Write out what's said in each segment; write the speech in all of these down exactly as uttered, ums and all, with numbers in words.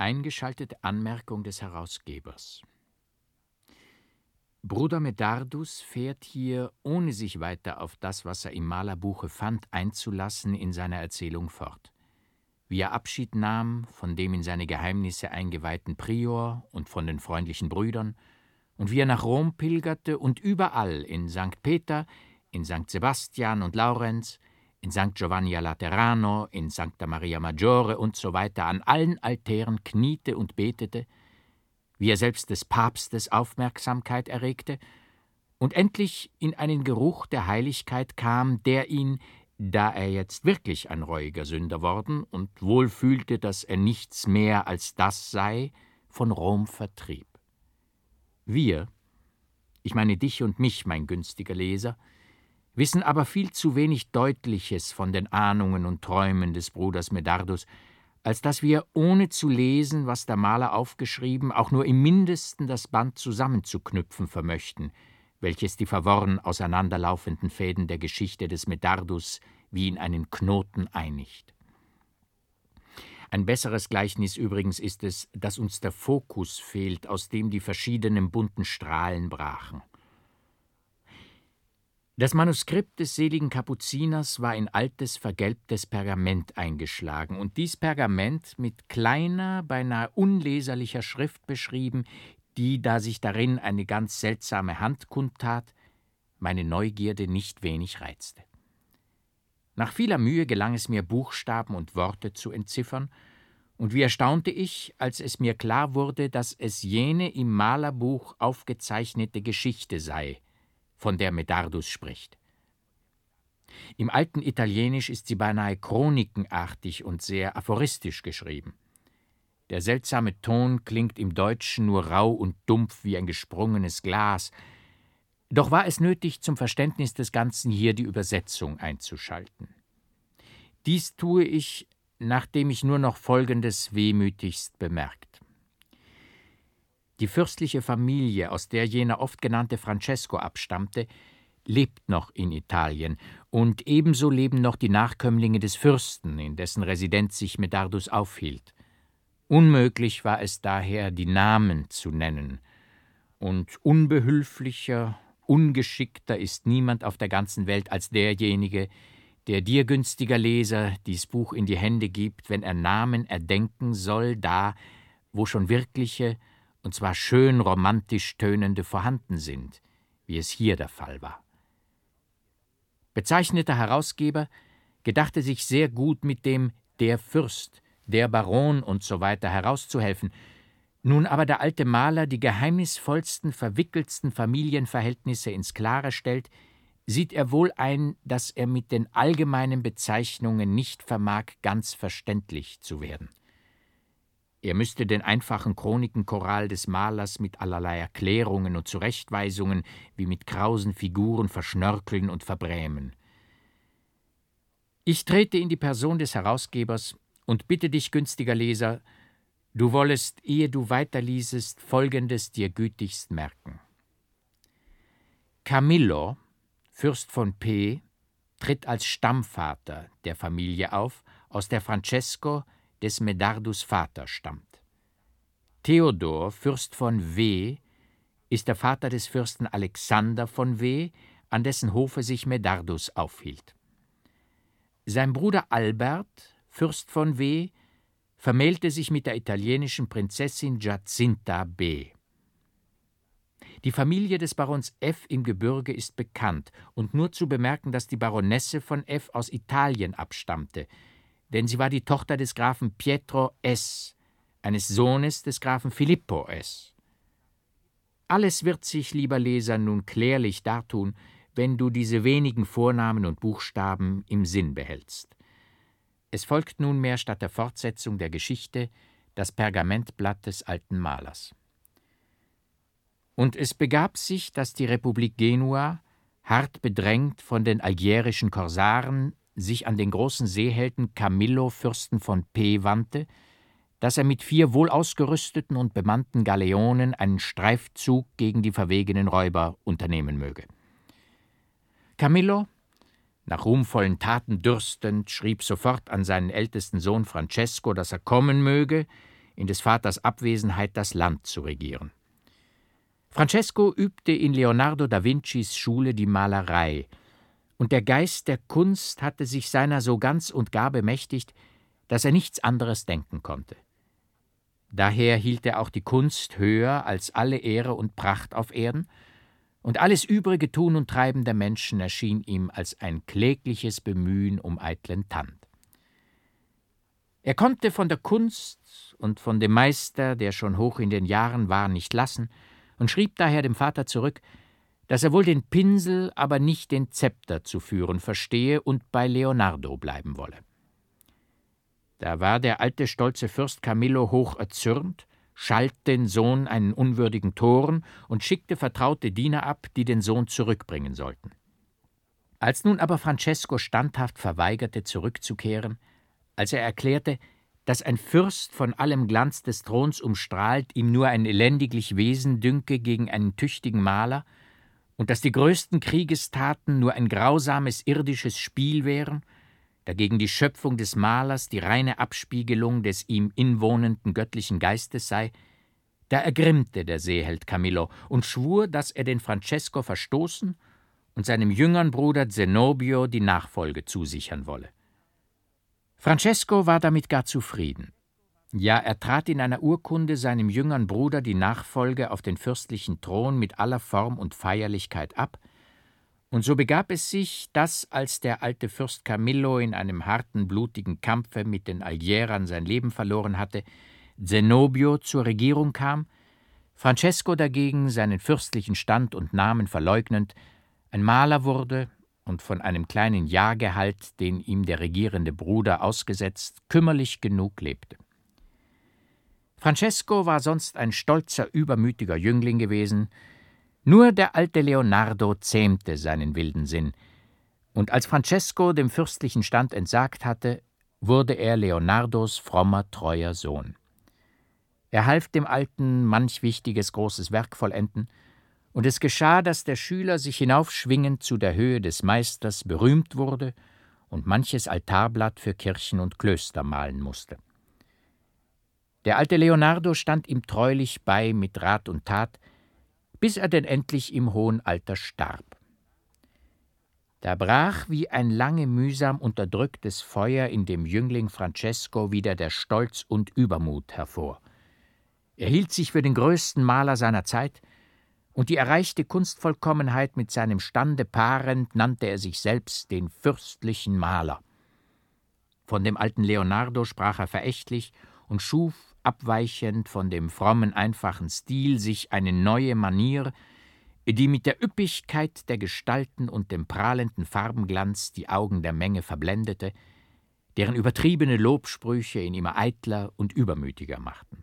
Eingeschaltete Anmerkung des Herausgebers. Bruder Medardus fährt hier, ohne sich weiter auf das, was er im Malerbuche fand, einzulassen, in seiner Erzählung fort. Wie er Abschied nahm von dem in seine Geheimnisse eingeweihten Prior und von den freundlichen Brüdern, und wie er nach Rom pilgerte und überall in Sankt Peter, in Sankt Sebastian und Laurenz, in Sankt Giovanni a Laterano, in Sancta Maria Maggiore und so weiter an allen Altären kniete und betete, wie er selbst des Papstes Aufmerksamkeit erregte und endlich in einen Geruch der Heiligkeit kam, der ihn, da er jetzt wirklich ein reuiger Sünder worden und wohl fühlte, dass er nichts mehr als das sei, von Rom vertrieb. Wir, ich meine dich und mich, mein günstiger Leser, wissen aber viel zu wenig Deutliches von den Ahnungen und Träumen des Bruders Medardus, als dass wir, ohne zu lesen, was der Maler aufgeschrieben, auch nur im Mindesten das Band zusammenzuknüpfen vermöchten, welches die verworren auseinanderlaufenden Fäden der Geschichte des Medardus wie in einen Knoten einigt. Ein besseres Gleichnis übrigens ist es, dass uns der Fokus fehlt, aus dem die verschiedenen bunten Strahlen brachen. Das Manuskript des seligen Kapuziners war in altes, vergelbtes Pergament eingeschlagen und dies Pergament mit kleiner, beinahe unleserlicher Schrift beschrieben, die, da sich darin eine ganz seltsame Hand kundtat, meine Neugierde nicht wenig reizte. Nach vieler Mühe gelang es mir, Buchstaben und Worte zu entziffern, und wie erstaunte ich, als es mir klar wurde, dass es jene im Malerbuch aufgezeichnete Geschichte sei, von der Medardus spricht. Im alten Italienisch ist sie beinahe chronikenartig und sehr aphoristisch geschrieben. Der seltsame Ton klingt im Deutschen nur rau und dumpf wie ein gesprungenes Glas. Doch war es nötig, zum Verständnis des Ganzen hier die Übersetzung einzuschalten. Dies tue ich, nachdem ich nur noch Folgendes wehmütigst bemerkt. Die fürstliche Familie, aus der jener oft genannte Francesco abstammte, lebt noch in Italien, und ebenso leben noch die Nachkömmlinge des Fürsten, in dessen Residenz sich Medardus aufhielt. Unmöglich war es daher, die Namen zu nennen, und unbehülflicher, ungeschickter ist niemand auf der ganzen Welt als derjenige, der dir, günstiger Leser, dies Buch in die Hände gibt, wenn er Namen erdenken soll, da, wo schon wirkliche, und zwar schön romantisch tönende vorhanden sind, wie es hier der Fall war. Bezeichneter Herausgeber gedachte sich sehr gut mit dem »der Fürst«, »der Baron« und so weiter herauszuhelfen. Nun aber der alte Maler die geheimnisvollsten, verwickeltsten Familienverhältnisse ins Klare stellt, sieht er wohl ein, dass er mit den allgemeinen Bezeichnungen nicht vermag, ganz verständlich zu werden. Er müsste den einfachen Chronikenchoral des Malers mit allerlei Erklärungen und Zurechtweisungen wie mit krausen Figuren verschnörkeln und verbrämen. Ich trete in die Person des Herausgebers und bitte dich, günstiger Leser, du wollest, ehe du weiterliesest, Folgendes dir gütigst merken. Camillo, Fürst von P., tritt als Stammvater der Familie auf, aus der Francesco des Medardus Vater stammt. Theodor, Fürst von W., ist der Vater des Fürsten Alexander von W., an dessen Hofe sich Medardus aufhielt. Sein Bruder Albert, Fürst von W., vermählte sich mit der italienischen Prinzessin Giacinta B. Die Familie des Barons F. im Gebürge ist bekannt, und nur zu bemerken, dass die Baronesse von F. aus Italien abstammte, denn sie war die Tochter des Grafen Pietro S., eines Sohnes des Grafen Filippo S. Alles wird sich, lieber Leser, nun klärlich dartun, wenn du diese wenigen Vornamen und Buchstaben im Sinn behältst. Es folgt nunmehr statt der Fortsetzung der Geschichte das Pergamentblatt des alten Malers. Und es begab sich, dass die Republik Genua, hart bedrängt von den algerischen Korsaren, sich an den großen Seehelden Camillo, Fürsten von P., wandte, dass er mit vier wohl ausgerüsteten und bemannten Galeonen einen Streifzug gegen die verwegenen Räuber unternehmen möge. Camillo, nach ruhmvollen Taten dürstend, schrieb sofort an seinen ältesten Sohn Francesco, dass er kommen möge, in des Vaters Abwesenheit das Land zu regieren. Francesco übte in Leonardo da Vincis Schule die Malerei, und der Geist der Kunst hatte sich seiner so ganz und gar bemächtigt, dass er nichts anderes denken konnte. Daher hielt er auch die Kunst höher als alle Ehre und Pracht auf Erden, und alles übrige Tun und Treiben der Menschen erschien ihm als ein klägliches Bemühen um eitlen Tand. Er konnte von der Kunst und von dem Meister, der schon hoch in den Jahren war, nicht lassen und schrieb daher dem Vater zurück, dass er wohl den Pinsel, aber nicht den Zepter zu führen verstehe und bei Leonardo bleiben wolle. Da war der alte stolze Fürst Camillo hoch erzürnt, schalt den Sohn einen unwürdigen Toren und schickte vertraute Diener ab, die den Sohn zurückbringen sollten. Als nun aber Francesco standhaft verweigerte, zurückzukehren, als er erklärte, dass ein Fürst von allem Glanz des Throns umstrahlt ihm nur ein elendiglich Wesen dünke gegen einen tüchtigen Maler und dass die größten Kriegestaten nur ein grausames irdisches Spiel wären, dagegen die Schöpfung des Malers die reine Abspiegelung des ihm inwohnenden göttlichen Geistes sei, da ergrimmte der Seeheld Camillo und schwur, dass er den Francesco verstoßen und seinem jüngern Bruder Zenobio die Nachfolge zusichern wolle. Francesco war damit gar zufrieden. Ja, er trat in einer Urkunde seinem jüngern Bruder die Nachfolge auf den fürstlichen Thron mit aller Form und Feierlichkeit ab, und so begab es sich, dass, als der alte Fürst Camillo in einem harten, blutigen Kampfe mit den Algerern sein Leben verloren hatte, Zenobio zur Regierung kam, Francesco dagegen, seinen fürstlichen Stand und Namen verleugnend, ein Maler wurde und von einem kleinen Jahrgehalt, den ihm der regierende Bruder ausgesetzt, kümmerlich genug lebte. Francesco war sonst ein stolzer, übermütiger Jüngling gewesen, nur der alte Leonardo zähmte seinen wilden Sinn, und als Francesco dem fürstlichen Stand entsagt hatte, wurde er Leonardos frommer, treuer Sohn. Er half dem Alten manch wichtiges, großes Werk vollenden, und es geschah, dass der Schüler sich hinaufschwingend zu der Höhe des Meisters berühmt wurde und manches Altarblatt für Kirchen und Klöster malen musste. Der alte Leonardo stand ihm treulich bei mit Rat und Tat, bis er denn endlich im hohen Alter starb. Da brach wie ein lange mühsam unterdrücktes Feuer in dem Jüngling Francesco wieder der Stolz und Übermut hervor. Er hielt sich für den größten Maler seiner Zeit, und die erreichte Kunstvollkommenheit mit seinem Stande paarend nannte er sich selbst den fürstlichen Maler. Von dem alten Leonardo sprach er verächtlich und schuf, abweichend von dem frommen, einfachen Stil, sich eine neue Manier, die mit der Üppigkeit der Gestalten und dem prahlenden Farbenglanz die Augen der Menge verblendete, deren übertriebene Lobsprüche ihn immer eitler und übermütiger machten.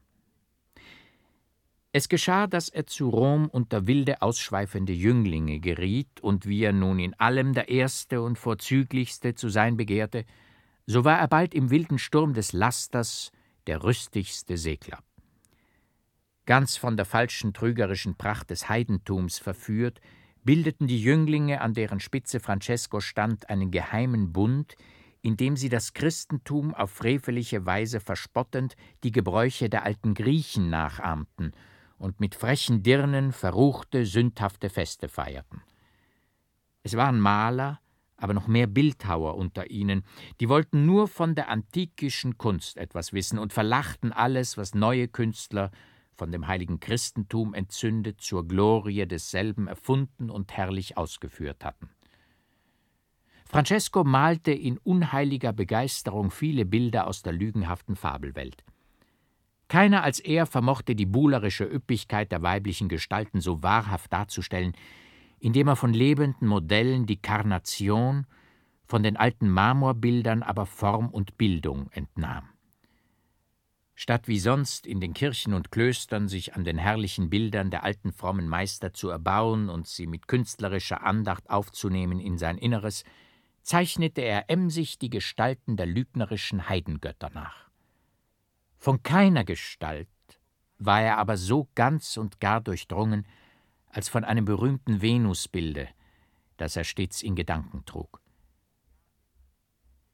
Es geschah, dass er zu Rom unter wilde, ausschweifende Jünglinge geriet, und wie er nun in allem der Erste und Vorzüglichste zu sein begehrte, so war er bald im wilden Sturm des Lasters der rüstigste Segler. Ganz von der falschen, trügerischen Pracht des Heidentums verführt, bildeten die Jünglinge, an deren Spitze Francesco stand, einen geheimen Bund, in dem sie das Christentum auf freveliche Weise verspottend die Gebräuche der alten Griechen nachahmten und mit frechen Dirnen verruchte, sündhafte Feste feierten. Es waren Maler, aber noch mehr Bildhauer unter ihnen, die wollten nur von der antikischen Kunst etwas wissen und verlachten alles, was neue Künstler, von dem heiligen Christentum entzündet, zur Glorie desselben erfunden und herrlich ausgeführt hatten. Francesco malte in unheiliger Begeisterung viele Bilder aus der lügenhaften Fabelwelt. Keiner als er vermochte die buhlerische Üppigkeit der weiblichen Gestalten so wahrhaft darzustellen, indem er von lebenden Modellen die Karnation, von den alten Marmorbildern aber Form und Bildung entnahm. Statt wie sonst in den Kirchen und Klöstern sich an den herrlichen Bildern der alten frommen Meister zu erbauen und sie mit künstlerischer Andacht aufzunehmen in sein Inneres, zeichnete er emsig die Gestalten der lügnerischen Heidengötter nach. Von keiner Gestalt war er aber so ganz und gar durchdrungen, als von einem berühmten Venusbilde, das er stets in Gedanken trug.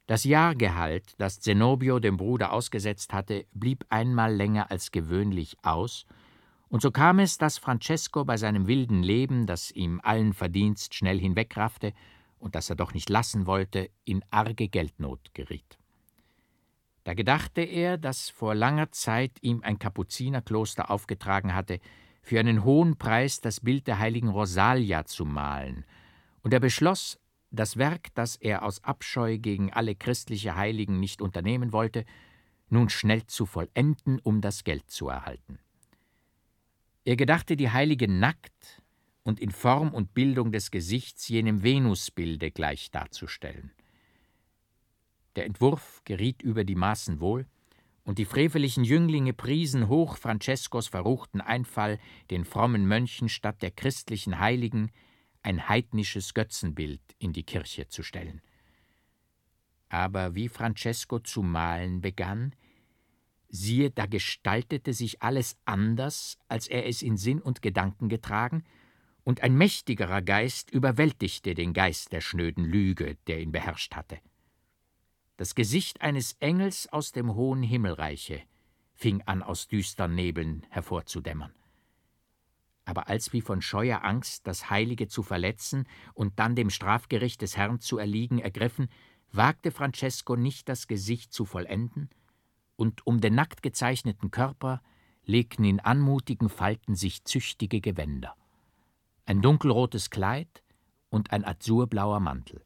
Das Jahrgehalt, das Zenobio dem Bruder ausgesetzt hatte, blieb einmal länger als gewöhnlich aus, und so kam es, dass Francesco bei seinem wilden Leben, das ihm allen Verdienst schnell hinwegraffte und das er doch nicht lassen wollte, in arge Geldnot geriet. Da gedachte er, dass vor langer Zeit ihm ein Kapuzinerkloster aufgetragen hatte, für einen hohen Preis das Bild der heiligen Rosalia zu malen, und er beschloss, das Werk, das er aus Abscheu gegen alle christliche Heiligen nicht unternehmen wollte, nun schnell zu vollenden, um das Geld zu erhalten. Er gedachte, die Heilige nackt und in Form und Bildung des Gesichts jenem Venusbilde gleich darzustellen. Der Entwurf geriet über die Maßen wohl, und die freveligen Jünglinge priesen hoch Francescos verruchten Einfall, den frommen Mönchen statt der christlichen Heiligen ein heidnisches Götzenbild in die Kirche zu stellen. Aber wie Francesco zu malen begann, siehe, da gestaltete sich alles anders, als er es in Sinn und Gedanken getragen, und ein mächtigerer Geist überwältigte den Geist der schnöden Lüge, der ihn beherrscht hatte. Das Gesicht eines Engels aus dem hohen Himmelreiche fing an, aus düstern Nebeln hervorzudämmern. Aber als wie von scheuer Angst, das Heilige zu verletzen und dann dem Strafgericht des Herrn zu erliegen ergriffen, wagte Francesco nicht, das Gesicht zu vollenden, und um den nackt gezeichneten Körper legten in anmutigen Falten sich züchtige Gewänder, ein dunkelrotes Kleid und ein azurblauer Mantel.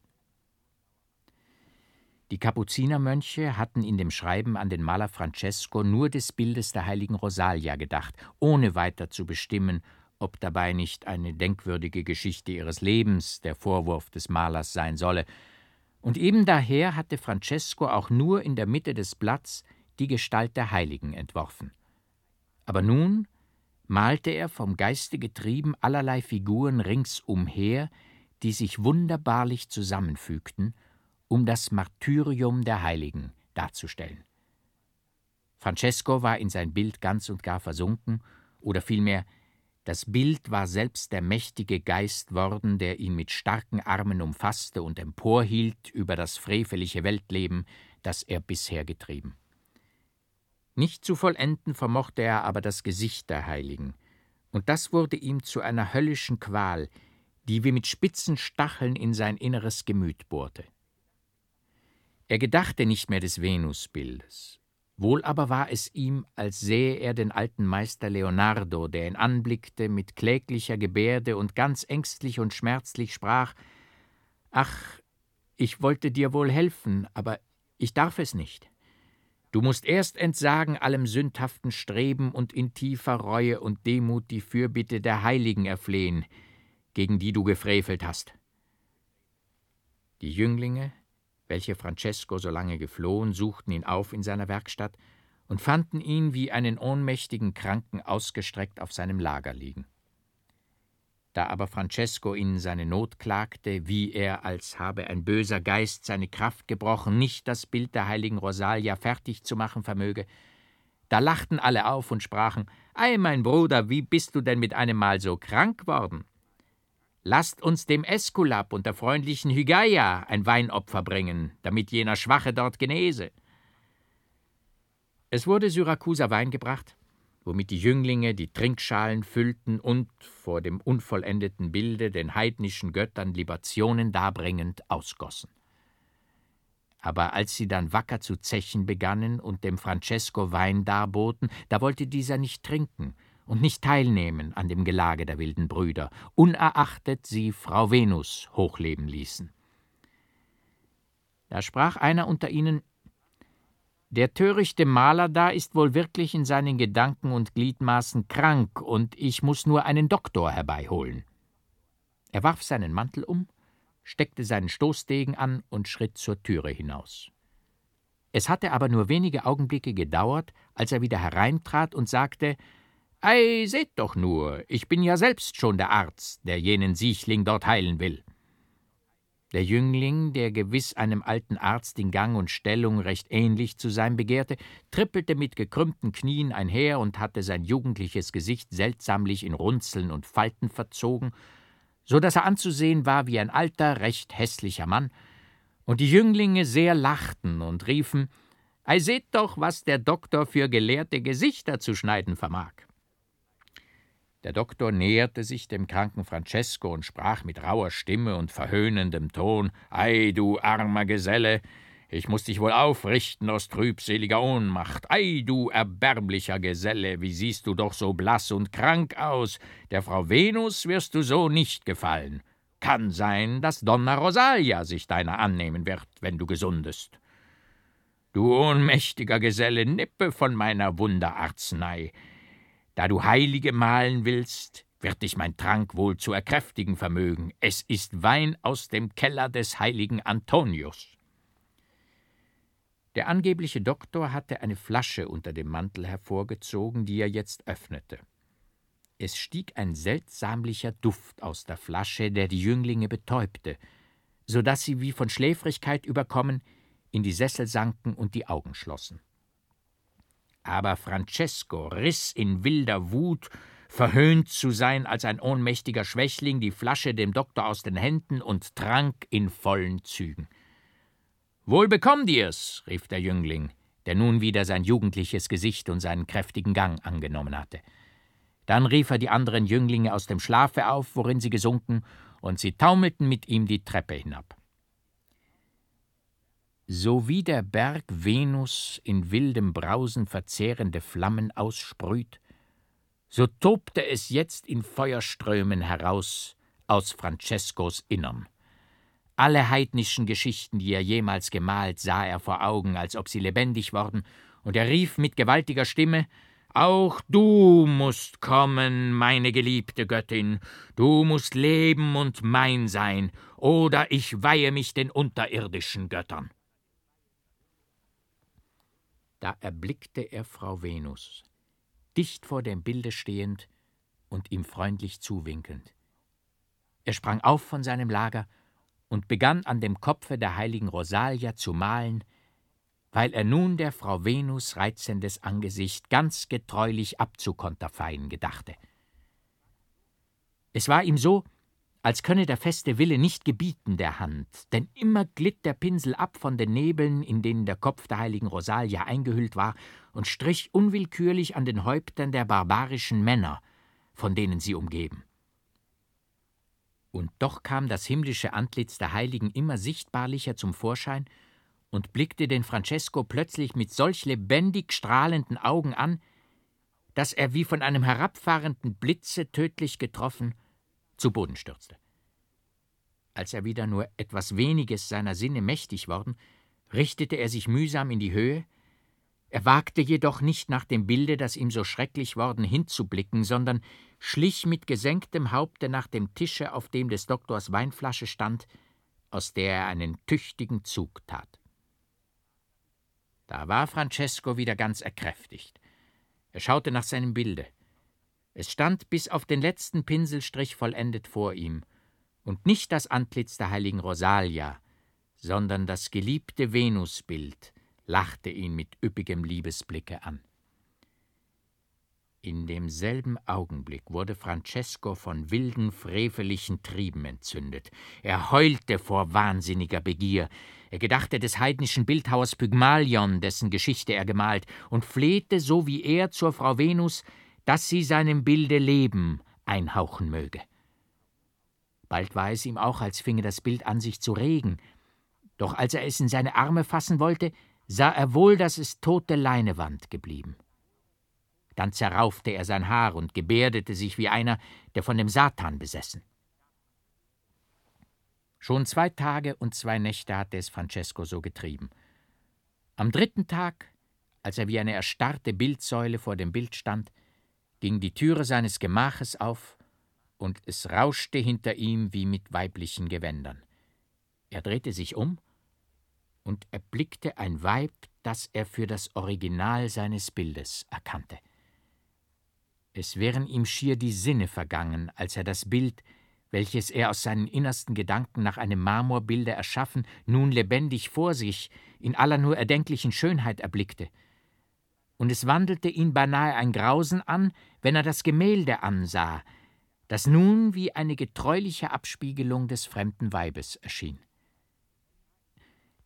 Die Kapuzinermönche hatten in dem Schreiben an den Maler Francesco nur des Bildes der heiligen Rosalia gedacht, ohne weiter zu bestimmen, ob dabei nicht eine denkwürdige Geschichte ihres Lebens der Vorwurf des Malers sein solle, und eben daher hatte Francesco auch nur in der Mitte des Blatts die Gestalt der Heiligen entworfen. Aber nun malte er vom Geiste getrieben allerlei Figuren ringsumher, die sich wunderbarlich zusammenfügten, um das Martyrium der Heiligen darzustellen. Francesco war in sein Bild ganz und gar versunken, oder vielmehr, das Bild war selbst der mächtige Geist worden, der ihn mit starken Armen umfasste und emporhielt über das freveliche Weltleben, das er bisher getrieben. Nicht zu vollenden vermochte er aber das Gesicht der Heiligen, und das wurde ihm zu einer höllischen Qual, die wie mit spitzen Stacheln in sein inneres Gemüt bohrte. Er gedachte nicht mehr des Venusbildes. Wohl aber war es ihm, als sähe er den alten Meister Leonardo, der ihn anblickte mit kläglicher Gebärde und ganz ängstlich und schmerzlich sprach: »Ach, ich wollte dir wohl helfen, aber ich darf es nicht. Du musst erst entsagen allem sündhaften Streben und in tiefer Reue und Demut die Fürbitte der Heiligen erflehen, gegen die du gefrevelt hast.« Die Jünglinge, welche Francesco so lange geflohen, suchten ihn auf in seiner Werkstatt und fanden ihn wie einen ohnmächtigen Kranken ausgestreckt auf seinem Lager liegen. Da aber Francesco ihnen seine Not klagte, wie er, als habe ein böser Geist seine Kraft gebrochen, nicht das Bild der heiligen Rosalia fertig zu machen vermöge, da lachten alle auf und sprachen: »Ei, mein Bruder, wie bist du denn mit einem Mal so krank worden? Lasst uns dem Äskulap und der freundlichen Hygeia ein Weinopfer bringen, damit jener Schwache dort genese.« Es wurde Syrakuser Wein gebracht, womit die Jünglinge die Trinkschalen füllten und, vor dem unvollendeten Bilde, den heidnischen Göttern Libationen darbringend, ausgossen. Aber als sie dann wacker zu zechen begannen und dem Francesco Wein darboten, da wollte dieser nicht trinken und nicht teilnehmen an dem Gelage der wilden Brüder, unerachtet sie Frau Venus hochleben ließen. Da sprach einer unter ihnen: »Der törichte Maler da ist wohl wirklich in seinen Gedanken und Gliedmaßen krank, und ich muß nur einen Doktor herbeiholen.« Er warf seinen Mantel um, steckte seinen Stoßdegen an und schritt zur Türe hinaus. Es hatte aber nur wenige Augenblicke gedauert, als er wieder hereintrat und sagte: »Ei, seht doch nur, ich bin ja selbst schon der Arzt, der jenen Siechling dort heilen will.« Der Jüngling, der gewiss einem alten Arzt in Gang und Stellung recht ähnlich zu sein begehrte, trippelte mit gekrümmten Knien einher und hatte sein jugendliches Gesicht seltsamlich in Runzeln und Falten verzogen, so daß er anzusehen war wie ein alter, recht hässlicher Mann, und die Jünglinge sehr lachten und riefen: »Ei, seht doch, was der Doktor für gelehrte Gesichter zu schneiden vermag.« Der Doktor näherte sich dem kranken Francesco und sprach mit rauer Stimme und verhöhnendem Ton: »Ei, du armer Geselle, ich muß dich wohl aufrichten aus trübseliger Ohnmacht. Ei, du erbärmlicher Geselle, wie siehst du doch so blass und krank aus. Der Frau Venus wirst du so nicht gefallen. Kann sein, dass Donna Rosalia sich deiner annehmen wird, wenn du gesundest. Du ohnmächtiger Geselle, nippe von meiner Wunderarznei. Da du Heilige malen willst, wird dich mein Trank wohl zu erkräftigen vermögen. Es ist Wein aus dem Keller des heiligen Antonius.« Der angebliche Doktor hatte eine Flasche unter dem Mantel hervorgezogen, die er jetzt öffnete. Es stieg ein seltsamlicher Duft aus der Flasche, der die Jünglinge betäubte, so daß sie wie von Schläfrigkeit überkommen in die Sessel sanken und die Augen schlossen. Aber Francesco riss in wilder Wut, verhöhnt zu sein als ein ohnmächtiger Schwächling, die Flasche dem Doktor aus den Händen und trank in vollen Zügen. »Wohl bekommt ihr's«, rief der Jüngling, der nun wieder sein jugendliches Gesicht und seinen kräftigen Gang angenommen hatte. Dann rief er die anderen Jünglinge aus dem Schlafe auf, worin sie gesunken, und sie taumelten mit ihm die Treppe hinab. So wie der Berg Venus in wildem Brausen verzehrende Flammen aussprüht, so tobte es jetzt in Feuerströmen heraus aus Francescos Innerm. Alle heidnischen Geschichten, die er jemals gemalt, sah er vor Augen, als ob sie lebendig worden, und er rief mit gewaltiger Stimme: »Auch du musst kommen, meine geliebte Göttin, du musst leben und mein sein, oder ich weihe mich den unterirdischen Göttern.« Da erblickte er Frau Venus, dicht vor dem Bilde stehend und ihm freundlich zuwinkend. Er sprang auf von seinem Lager und begann an dem Kopfe der heiligen Rosalia zu malen, weil er nun der Frau Venus reizendes Angesicht ganz getreulich abzukonterfeien gedachte. Es war ihm so, als könne der feste Wille nicht gebieten der Hand, denn immer glitt der Pinsel ab von den Nebeln, in denen der Kopf der heiligen Rosalia eingehüllt war, und strich unwillkürlich an den Häuptern der barbarischen Männer, von denen sie umgeben. Und doch kam das himmlische Antlitz der Heiligen immer sichtbarlicher zum Vorschein und blickte den Francesco plötzlich mit solch lebendig strahlenden Augen an, dass er wie von einem herabfahrenden Blitze tödlich getroffen zu Boden stürzte. Als er wieder nur etwas weniges seiner Sinne mächtig worden, richtete er sich mühsam in die Höhe. Er wagte jedoch nicht nach dem Bilde, das ihm so schrecklich worden, hinzublicken, sondern schlich mit gesenktem Haupte nach dem Tische, auf dem des Doktors Weinflasche stand, aus der er einen tüchtigen Zug tat. Da war Francesco wieder ganz erkräftigt. Er schaute nach seinem Bilde. Es stand bis auf den letzten Pinselstrich vollendet vor ihm, und nicht das Antlitz der heiligen Rosalia, sondern das geliebte Venusbild lachte ihn mit üppigem Liebesblicke an. In demselben Augenblick wurde Francesco von wilden, frevelichen Trieben entzündet. Er heulte vor wahnsinniger Begier. Er gedachte des heidnischen Bildhauers Pygmalion, dessen Geschichte er gemalt, und flehte, so wie er, zur Frau Venus, dass sie seinem Bilde Leben einhauchen möge. Bald war es ihm auch, als finge das Bild an sich zu regen. Doch als er es in seine Arme fassen wollte, sah er wohl, dass es tote Leinewand geblieben. Dann zerraufte er sein Haar und gebärdete sich wie einer, der von dem Satan besessen. Schon zwei Tage und zwei Nächte hatte es Francesco so getrieben. Am dritten Tag, als er wie eine erstarrte Bildsäule vor dem Bild stand, ging die Türe seines Gemaches auf, und es rauschte hinter ihm wie mit weiblichen Gewändern. Er drehte sich um und erblickte ein Weib, das er für das Original seines Bildes erkannte. Es wären ihm schier die Sinne vergangen, als er das Bild, welches er aus seinen innersten Gedanken nach einem Marmorbilde erschaffen, nun lebendig vor sich, in aller nur erdenklichen Schönheit erblickte. Und es wandelte ihn beinahe ein Grausen an, wenn er das Gemälde ansah, das nun wie eine getreuliche Abspiegelung des fremden Weibes erschien.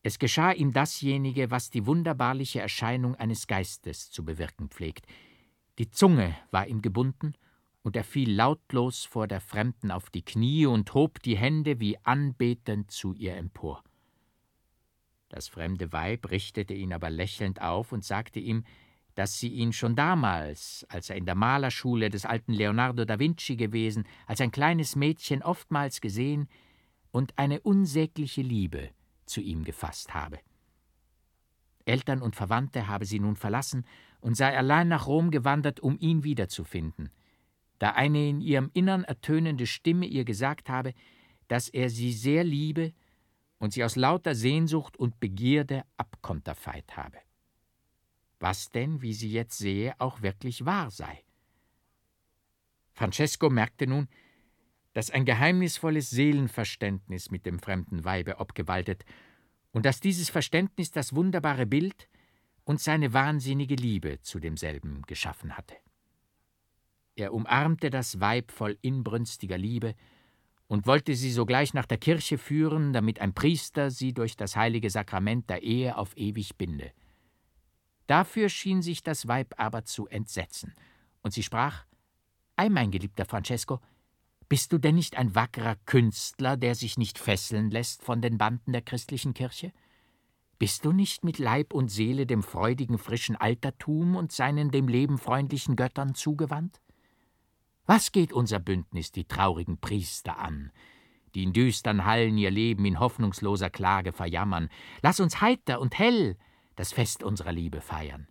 Es geschah ihm dasjenige, was die wunderbarliche Erscheinung eines Geistes zu bewirken pflegt. Die Zunge war ihm gebunden, und er fiel lautlos vor der Fremden auf die Knie und hob die Hände wie anbetend zu ihr empor. Das fremde Weib richtete ihn aber lächelnd auf und sagte ihm, dass sie ihn schon damals, als er in der Malerschule des alten Leonardo da Vinci gewesen, als ein kleines Mädchen oftmals gesehen und eine unsägliche Liebe zu ihm gefasst habe. Eltern und Verwandte habe sie nun verlassen und sei allein nach Rom gewandert, um ihn wiederzufinden, da eine in ihrem Innern ertönende Stimme ihr gesagt habe, dass er sie sehr liebe und sie aus lauter Sehnsucht und Begierde abkonterfeit habe. Was denn, wie sie jetzt sehe, auch wirklich wahr sei. Francesco merkte nun, dass ein geheimnisvolles Seelenverständnis mit dem fremden Weibe obgewaltet und dass dieses Verständnis das wunderbare Bild und seine wahnsinnige Liebe zu demselben geschaffen hatte. Er umarmte das Weib voll inbrünstiger Liebe und wollte sie sogleich nach der Kirche führen, damit ein Priester sie durch das heilige Sakrament der Ehe auf ewig binde. Dafür schien sich das Weib aber zu entsetzen, und sie sprach: »Ei, mein geliebter Francesco, bist du denn nicht ein wackerer Künstler, der sich nicht fesseln lässt von den Banden der christlichen Kirche? Bist du nicht mit Leib und Seele dem freudigen, frischen Altertum und seinen dem Leben freundlichen Göttern zugewandt? Was geht unser Bündnis die traurigen Priester an, die in düstern Hallen ihr Leben in hoffnungsloser Klage verjammern? Lass uns heiter und hell das Fest unserer Liebe feiern.«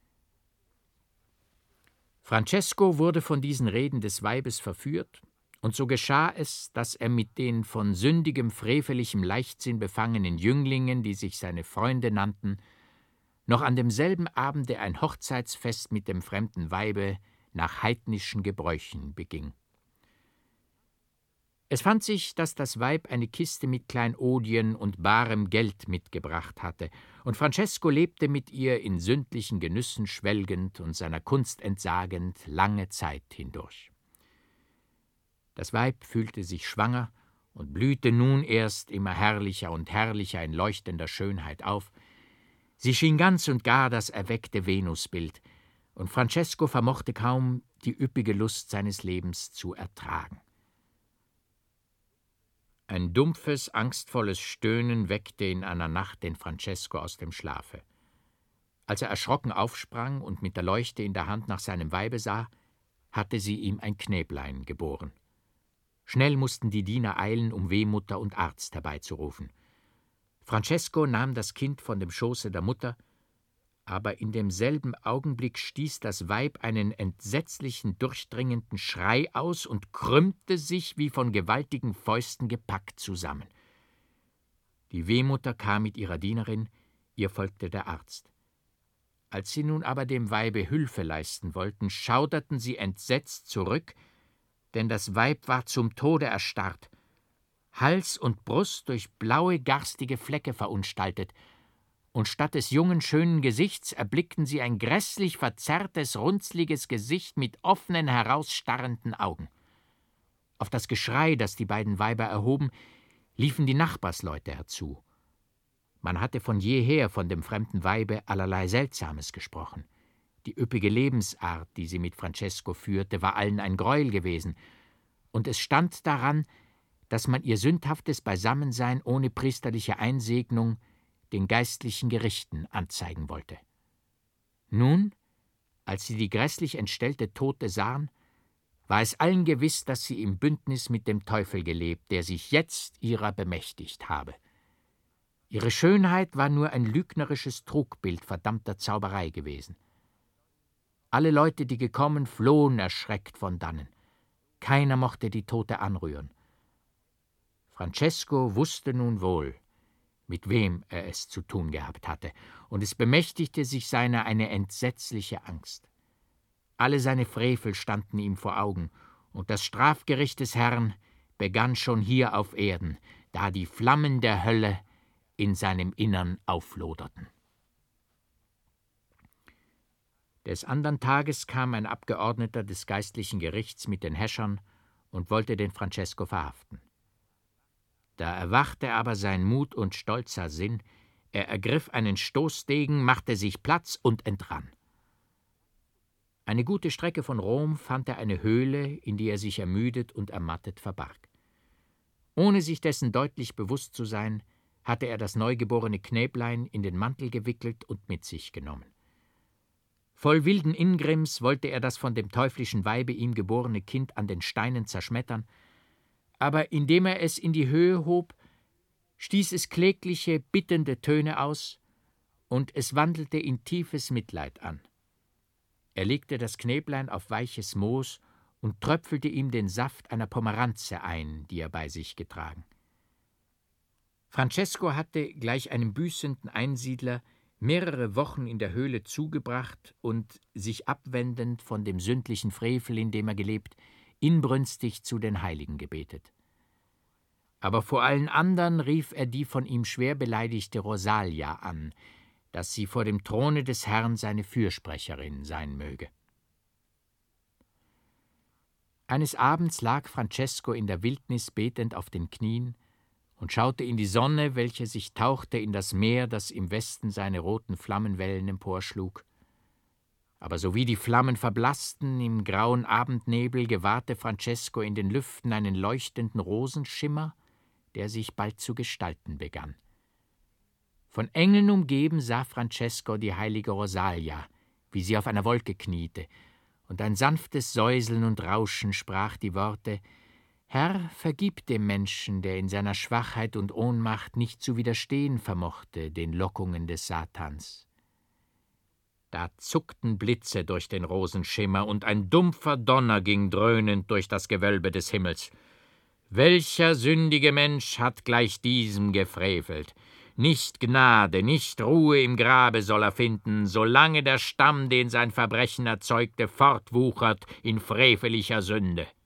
Francesco wurde von diesen Reden des Weibes verführt, und so geschah es, dass er mit den von sündigem, frevelichem Leichtsinn befangenen Jünglingen, die sich seine Freunde nannten, noch an demselben Abende ein Hochzeitsfest mit dem fremden Weibe nach heidnischen Gebräuchen beging. Es fand sich, dass das Weib eine Kiste mit Kleinodien und barem Geld mitgebracht hatte, und Francesco lebte mit ihr in sündlichen Genüssen schwelgend und seiner Kunst entsagend lange Zeit hindurch. Das Weib fühlte sich schwanger und blühte nun erst immer herrlicher und herrlicher in leuchtender Schönheit auf. Sie schien ganz und gar das erweckte Venusbild, und Francesco vermochte kaum, die üppige Lust seines Lebens zu ertragen. Ein dumpfes, angstvolles Stöhnen weckte in einer Nacht den Francesco aus dem Schlafe. Als er erschrocken aufsprang und mit der Leuchte in der Hand nach seinem Weibe sah, hatte sie ihm ein Knäblein geboren. Schnell mussten die Diener eilen, um Wehmutter und Arzt herbeizurufen. Francesco nahm das Kind von dem Schoße der Mutter, aber in demselben Augenblick stieß das Weib einen entsetzlichen, durchdringenden Schrei aus und krümmte sich, wie von gewaltigen Fäusten gepackt, zusammen. Die Wehmutter kam mit ihrer Dienerin, ihr folgte der Arzt. Als sie nun aber dem Weibe Hülfe leisten wollten, schauderten sie entsetzt zurück, denn das Weib war zum Tode erstarrt, Hals und Brust durch blaue, garstige Flecke verunstaltet, und statt des jungen, schönen Gesichts erblickten sie ein grässlich verzerrtes, runzliges Gesicht mit offenen, herausstarrenden Augen. Auf das Geschrei, das die beiden Weiber erhoben, liefen die Nachbarsleute herzu. Man hatte von jeher von dem fremden Weibe allerlei Seltsames gesprochen. Die üppige Lebensart, die sie mit Francesco führte, war allen ein Greuel gewesen, und es stand daran, dass man ihr sündhaftes Beisammensein ohne priesterliche Einsegnung den geistlichen Gerichten anzeigen wollte. Nun, als sie die grässlich entstellte Tote sahen, war es allen gewiss, dass sie im Bündnis mit dem Teufel gelebt, der sich jetzt ihrer bemächtigt habe. Ihre Schönheit war nur ein lügnerisches Trugbild verdammter Zauberei gewesen. Alle Leute, die gekommen, flohen erschreckt von dannen. Keiner mochte die Tote anrühren. Francesco wusste nun wohl, mit wem er es zu tun gehabt hatte, und es bemächtigte sich seiner eine entsetzliche Angst. Alle seine Frevel standen ihm vor Augen, und das Strafgericht des Herrn begann schon hier auf Erden, da die Flammen der Hölle in seinem Innern aufloderten. Des andern Tages kam ein Abgeordneter des geistlichen Gerichts mit den Häschern und wollte den Francesco verhaften. Da erwachte aber sein Mut und stolzer Sinn, Er ergriff einen Stoßdegen, machte sich Platz und entrann. Eine gute Strecke von Rom fand er eine Höhle, in die er sich ermüdet und ermattet verbarg. Ohne sich dessen deutlich bewusst zu sein, hatte er das neugeborene Knäblein in den Mantel gewickelt und mit sich genommen. Voll wilden Ingrimms wollte er das von dem teuflischen Weibe ihm geborene Kind an den Steinen zerschmettern, aber indem er es in die Höhe hob, stieß es klägliche, bittende Töne aus, und es wandelte in tiefes Mitleid an. Er legte das Knäblein auf weiches Moos und tröpfelte ihm den Saft einer Pomeranze ein, die er bei sich getragen. Francesco hatte, gleich einem büßenden Einsiedler, mehrere Wochen in der Höhle zugebracht und, sich abwendend von dem sündlichen Frevel, in dem er gelebt, inbrünstig zu den Heiligen gebetet. Aber vor allen anderen rief er die von ihm schwer beleidigte Rosalia an, dass sie vor dem Throne des Herrn seine Fürsprecherin sein möge. Eines Abends lag Francesco in der Wildnis betend auf den Knien und schaute in die Sonne, welche sich tauchte in das Meer, das im Westen seine roten Flammenwellen emporschlug. Aber sowie die Flammen verblassten im grauen Abendnebel, gewahrte Francesco in den Lüften einen leuchtenden Rosenschimmer, der sich bald zu gestalten begann. Von Engeln umgeben sah Francesco die heilige Rosalia, wie sie auf einer Wolke kniete, und ein sanftes Säuseln und Rauschen sprach die Worte: »Herr, vergib dem Menschen, der in seiner Schwachheit und Ohnmacht nicht zu widerstehen vermochte den Lockungen des Satans.« Da zuckten Blitze durch den Rosenschimmer, und ein dumpfer Donner ging dröhnend durch das Gewölbe des Himmels. »Welcher sündige Mensch hat gleich diesem gefrevelt? Nicht Gnade, nicht Ruhe im Grabe soll er finden, solange der Stamm, den sein Verbrechen erzeugte, fortwuchert in frevelicher Sünde.«